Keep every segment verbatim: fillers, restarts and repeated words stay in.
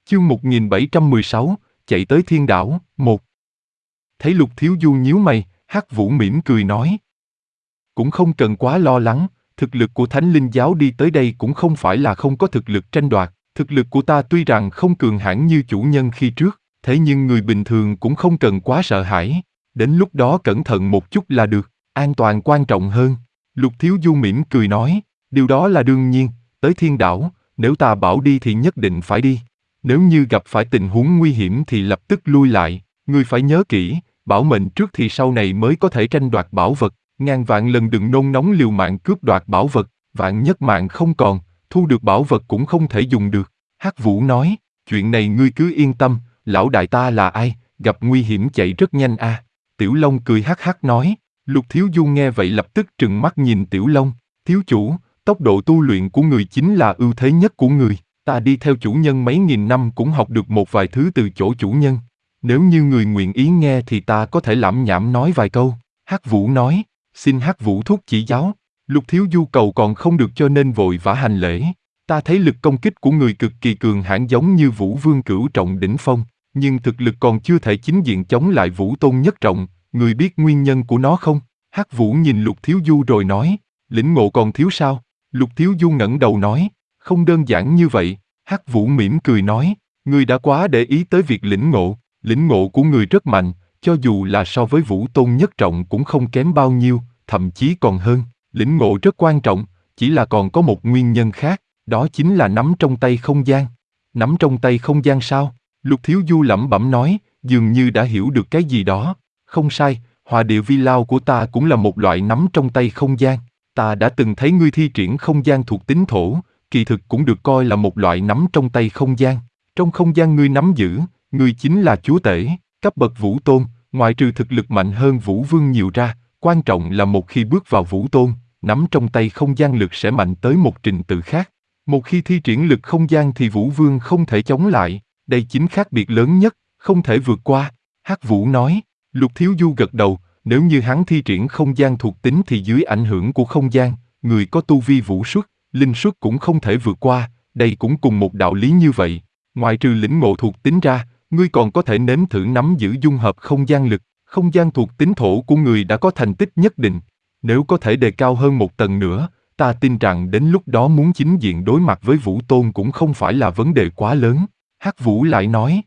Chương một nghìn bảy trăm mười sáu, chạy tới thiên đảo, một. Thấy Lục Thiếu Du nhíu mày, Hắc Vũ mỉm cười nói. Cũng không cần quá lo lắng, thực lực của Thánh Linh Giáo đi tới đây cũng không phải là không có thực lực tranh đoạt. Thực lực của ta tuy rằng không cường hãn như chủ nhân khi trước, thế nhưng người bình thường cũng không cần quá sợ hãi. Đến lúc đó cẩn thận một chút là được, an toàn quan trọng hơn. Lục Thiếu Du mỉm cười nói, điều đó là đương nhiên, tới thiên đảo, nếu ta bảo đi thì nhất định phải đi. Nếu như gặp phải tình huống nguy hiểm thì lập tức lui lại, ngươi phải nhớ kỹ, bảo mệnh trước thì sau này mới có thể tranh đoạt bảo vật, ngàn vạn lần đừng nôn nóng liều mạng cướp đoạt bảo vật, vạn nhất mạng không còn, thu được bảo vật cũng không thể dùng được. Hắc Vũ nói, chuyện này ngươi cứ yên tâm, lão đại ta là ai, gặp nguy hiểm chạy rất nhanh a. À. Tiểu Long cười hắc hắc nói, Lục Thiếu Du nghe vậy lập tức trừng mắt nhìn Tiểu Long, thiếu chủ, tốc độ tu luyện của người chính là ưu thế nhất của người. Ta đi theo chủ nhân mấy nghìn năm cũng học được một vài thứ từ chỗ chủ nhân. Nếu như người nguyện ý nghe thì ta có thể lẩm nhẩm nói vài câu. Hắc Vũ nói, xin Hắc Vũ thúc chỉ giáo. Lục Thiếu Du cầu còn không được cho nên vội vã hành lễ. Ta thấy lực công kích của người cực kỳ cường hãn giống như Vũ Vương Cửu Trọng đỉnh phong, nhưng thực lực còn chưa thể chính diện chống lại Vũ Tôn Nhất Trọng. Người biết nguyên nhân của nó không? Hắc Vũ nhìn Lục Thiếu Du rồi nói, lĩnh ngộ còn thiếu sao? Lục Thiếu Du ngẩng đầu nói, không đơn giản như vậy. Hắc Vũ mỉm cười nói, ngươi đã quá để ý tới việc lĩnh ngộ, lĩnh ngộ của ngươi rất mạnh, cho dù là so với Vũ Tôn Nhất Trọng cũng không kém bao nhiêu, thậm chí còn hơn. Lĩnh ngộ rất quan trọng, chỉ là còn có một nguyên nhân khác, đó chính là nắm trong tay không gian. Nắm trong tay không gian sao? Lục Thiếu Du lẩm bẩm nói, dường như đã hiểu được cái gì đó. Không sai, Hỏa Địa Vi Lao của ta cũng là một loại nắm trong tay không gian. Ta đã từng thấy ngươi thi triển không gian thuộc tính thổ, kỳ thực cũng được coi là một loại nắm trong tay không gian. Trong không gian ngươi nắm giữ, ngươi chính là chúa tể, cấp bậc Vũ Tôn, ngoại trừ thực lực mạnh hơn Vũ Vương nhiều ra, quan trọng là một khi bước vào Vũ Tôn, nắm trong tay không gian lực sẽ mạnh tới một trình tự khác. Một khi thi triển lực không gian thì Vũ Vương không thể chống lại, đây chính khác biệt lớn nhất, không thể vượt qua. Hắc Vũ nói, Lục Thiếu Du gật đầu, nếu như hắn thi triển không gian thuộc tính thì dưới ảnh hưởng của không gian, người có tu vi vũ xuất, linh xuất cũng không thể vượt qua, đây cũng cùng một đạo lý như vậy. Ngoại trừ lĩnh ngộ thuộc tính ra, ngươi còn có thể nếm thử nắm giữ dung hợp không gian lực, không gian thuộc tính thổ của người đã có thành tích nhất định. Nếu có thể đề cao hơn một tầng nữa, ta tin rằng đến lúc đó muốn chính diện đối mặt với Vũ Tôn cũng không phải là vấn đề quá lớn. Hắc Vũ lại nói,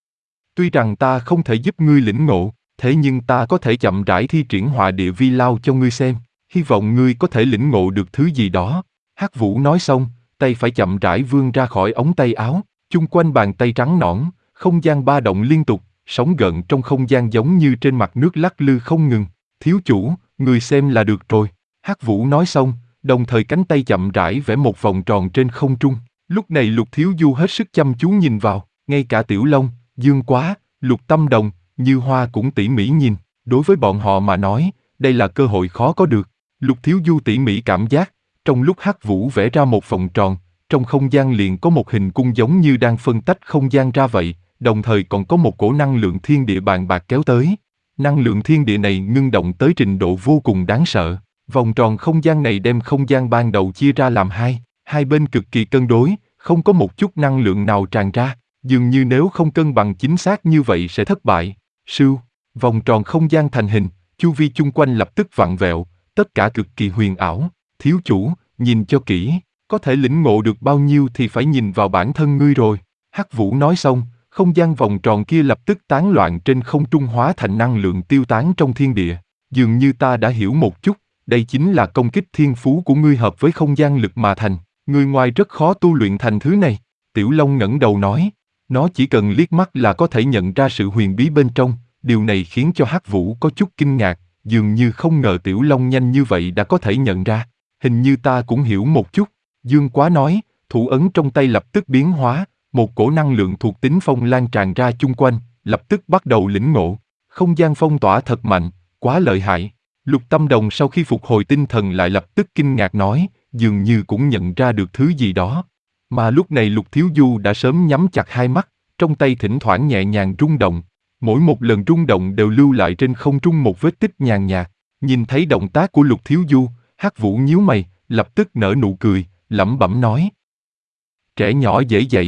tuy rằng ta không thể giúp ngươi lĩnh ngộ, thế nhưng ta có thể chậm rãi thi triển Hỏa Địa Vi Lao cho ngươi xem, hy vọng ngươi có thể lĩnh ngộ được thứ gì đó. Hắc Vũ nói xong, tay phải chậm rãi vươn ra khỏi ống tay áo, chung quanh bàn tay trắng nõn, không gian ba động liên tục, sóng gợn trong không gian giống như trên mặt nước lắc lư không ngừng. Thiếu chủ, người xem là được rồi. Hắc Vũ nói xong, đồng thời cánh tay chậm rãi vẽ một vòng tròn trên không trung. Lúc này Lục Thiếu Du hết sức chăm chú nhìn vào, ngay cả Tiểu Long, Dương Quá, Lục Tâm Đồng, Như Hoa cũng tỉ mỉ nhìn. Đối với bọn họ mà nói, đây là cơ hội khó có được. Lục Thiếu Du tỉ mỉ cảm giác, trong lúc Hắc Vũ vẽ ra một vòng tròn, trong không gian liền có một hình cung giống như đang phân tách không gian ra vậy, đồng thời còn có một cổ năng lượng thiên địa bàn bạc kéo tới. Năng lượng thiên địa này ngưng động tới trình độ vô cùng đáng sợ. Vòng tròn không gian này đem không gian ban đầu chia ra làm hai, hai bên cực kỳ cân đối, không có một chút năng lượng nào tràn ra, dường như nếu không cân bằng chính xác như vậy sẽ thất bại. Sưu, vòng tròn không gian thành hình, chu vi chung quanh lập tức vặn vẹo, tất cả cực kỳ huyền ảo. Thiếu chủ, nhìn cho kỹ, có thể lĩnh ngộ được bao nhiêu thì phải nhìn vào bản thân ngươi rồi. Hắc Vũ nói xong, không gian vòng tròn kia lập tức tán loạn trên không trung hóa thành năng lượng tiêu tán trong thiên địa. Dường như ta đã hiểu một chút, đây chính là công kích thiên phú của ngươi hợp với không gian lực mà thành. Người ngoài rất khó tu luyện thành thứ này. Tiểu Long ngẩng đầu nói, nó chỉ cần liếc mắt là có thể nhận ra sự huyền bí bên trong. Điều này khiến cho Hắc Vũ có chút kinh ngạc, dường như không ngờ Tiểu Long nhanh như vậy đã có thể nhận ra. Hình như ta cũng hiểu một chút. Dương Quá nói, thủ ấn trong tay lập tức biến hóa, một cổ năng lượng thuộc tính phong lan tràn ra chung quanh, lập tức bắt đầu lĩnh ngộ. Không gian phong tỏa thật mạnh, quá lợi hại. Lục Tâm Đồng sau khi phục hồi tinh thần lại lập tức kinh ngạc nói, dường như cũng nhận ra được thứ gì đó. Mà lúc này Lục Thiếu Du đã sớm nhắm chặt hai mắt, trong tay thỉnh thoảng nhẹ nhàng rung động. Mỗi một lần rung động đều lưu lại trên không trung một vết tích nhàn nhạt. Nhìn thấy động tác của Lục Thiếu Du, Hắc Vũ nhíu mày, lập tức nở nụ cười, lẩm bẩm nói. Trẻ nhỏ dễ dạy,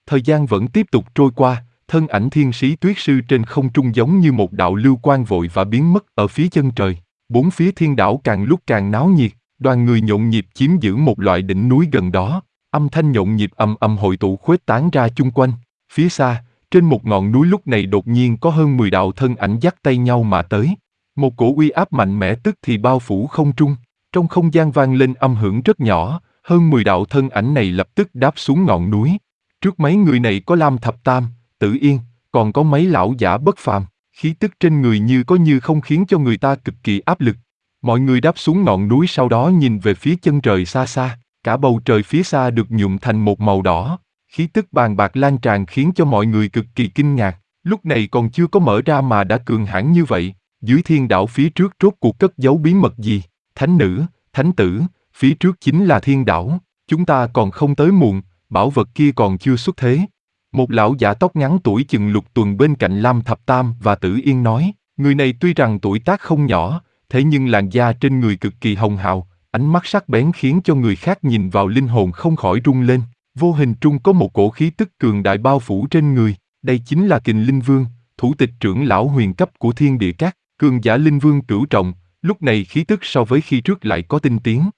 Thời gian vẫn tiếp tục trôi qua, thân ảnh thiên sĩ tuyết sư trên không trung giống như một đạo lưu quang vội và biến mất ở phía chân trời. Bốn phía thiên đảo càng lúc càng náo nhiệt, đoàn người nhộn nhịp chiếm giữ một loại đỉnh núi gần đó. Âm thanh nhộn nhịp ầm ầm hội tụ khuếch tán ra chung quanh. Phía xa, trên một ngọn núi lúc này đột nhiên có hơn mười đạo thân ảnh dắt tay nhau mà tới. Một cổ uy áp mạnh mẽ tức thì bao phủ không trung. Trong không gian vang lên âm hưởng rất nhỏ, hơn mười đạo thân ảnh này lập tức đáp xuống ngọn núi. Trước mấy người này có Lam Thập Tam, Tử Yên, còn có mấy lão giả bất phàm. Khí tức trên người như có như không khiến cho người ta cực kỳ áp lực. Mọi người đáp xuống ngọn núi sau đó nhìn về phía chân trời xa xa. Cả bầu trời phía xa được nhuộm thành một màu đỏ. Khí tức bàng bạc lan tràn khiến cho mọi người cực kỳ kinh ngạc. Lúc này còn chưa có mở ra mà đã cường hãn như vậy. Dưới thiên đảo phía trước rốt cuộc cất giấu bí mật gì? Thánh nữ, thánh tử, phía trước chính là thiên đảo. Chúng ta còn không tới muộn, bảo vật kia còn chưa xuất thế. Một lão giả tóc ngắn tuổi chừng lục tuần bên cạnh Lam Thập Tam và Tử Yên nói. Người này tuy rằng tuổi tác không nhỏ, thế nhưng làn da trên người cực kỳ hồng hào, ánh mắt sắc bén khiến cho người khác nhìn vào linh hồn không khỏi rung lên. Vô hình trung có một cổ khí tức cường đại bao phủ trên người. Đây chính là Kình Linh Vương, thủ tịch trưởng lão huyền cấp của Thiên Địa Các, cường giả Linh Vương cửu trọng. Lúc này khí tức so với khi trước lại có tinh tiến.